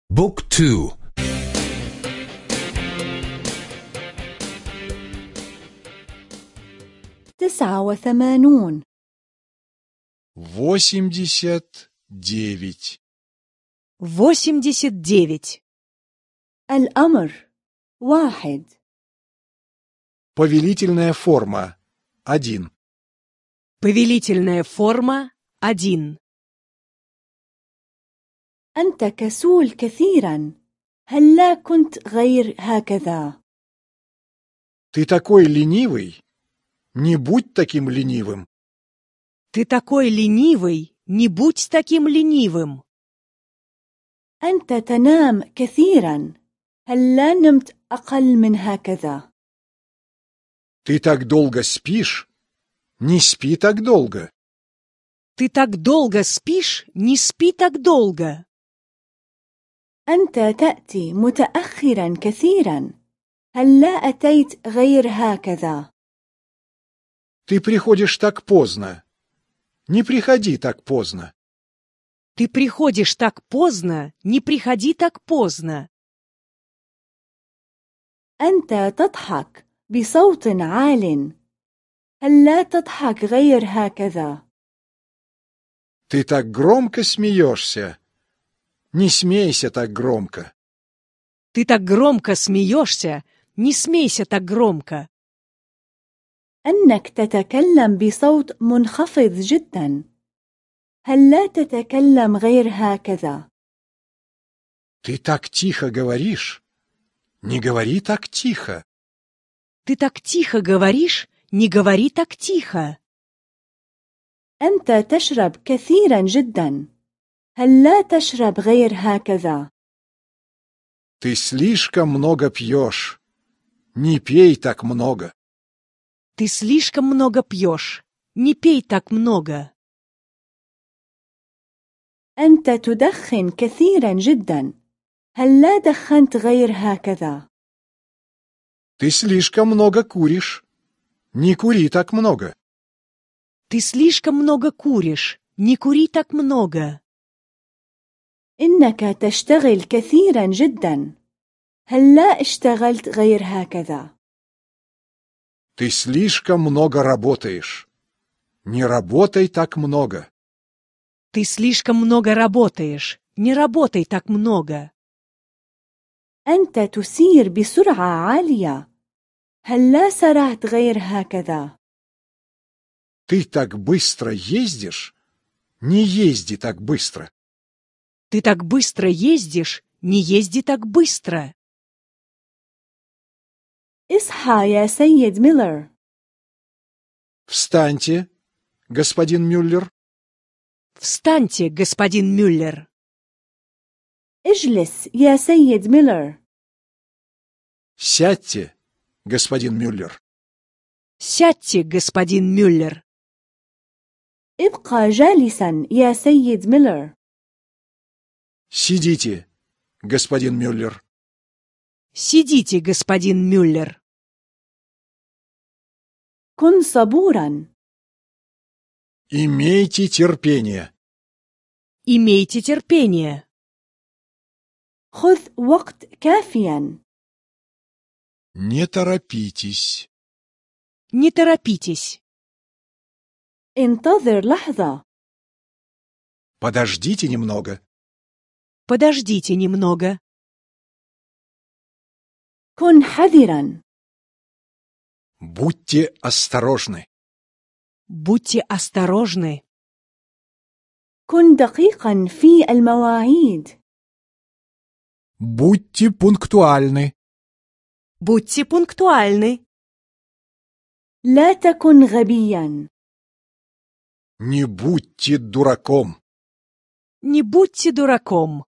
بوك تو 89 89. 89. الأمر 1 Повелительная форма 1. Повелительная форма 1. أنت كسول كثيرا. هل لا كنت غير هكذا؟ Ты такой ленивый? Не будь таким ленивым. Ты такой ленивый, не будь таким ленивым. أنت تنام كثيرا. هل لا نمت أقل من هكذا؟ Ты так долго спишь? Не спи так долго. Ты так долго спишь, не спи так долго. أنت تأتي متأخرا كثيرا. هل لا أتيت غير هكذا؟ Ты приходишь так поздно. Не приходи так поздно. Ты приходишь так поздно, не приходи так поздно. أنت تضحك بصوت عال. هل لا تضحك غير هكذا؟ Ты так громко смеешься. Не смейся так громко. Ты так громко смеешься, не смейся так громко. أنك تتكلم بصوت منخفض جدا. هل لا تتكلم غير هكذا؟ Ты так тихо говоришь. Не говори так тихо. Ты так тихо говоришь, не говори так тихо. أنت تشرب كثيرا جدا. هل لا تشرب غير هكذا؟ Ты слишком много пьешь. Не пей так много. Ты слишком много пьешь, не пей так много. أنت تدخن كثيرا جدا. هل لا دخنت غير هكذا؟ Ты слишком много куришь. Не кури так много. Ты слишком много куришь, не кури так много. إنك تشتغل كثيرا جدا. هل لا اشتغلت غير هكذا؟ Ты слишком много работаешь. Не работай так много. Ты слишком много работаешь, не работай так много. أنت تسير بسرعة عالية. هل لا سرعت غير هكذا؟ Ты так быстро ездишь. Не езди так быстро. Ты так быстро ездишь, не езди так быстро. اصحى يا سيد ميلر. Встаньте, господин Мюллер. Встаньте, господин Мюллер. اجلس يا سيد ميلر. Сядьте, господин Мюллер. Сядьте, господин Мюллер. ابقى جالسا يا سيد ميلر. Сидите, господин Мюллер. Сидите, господин Мюллер. كن صبورا. Имейте терпение. Имейте терпение. خذ وقت كافيا. Не торопитесь. Не торопитесь. انتظر لحظة. Подождите немного. Подождите немного. كن حذرا. Будьте осторожны. Будьте осторожны. كن دقيقا في المواعيد. Будьте пунктуальны. Будьте пунктуальны. لا تكن غبيا. Не будьте дураком. Не будьте дураком.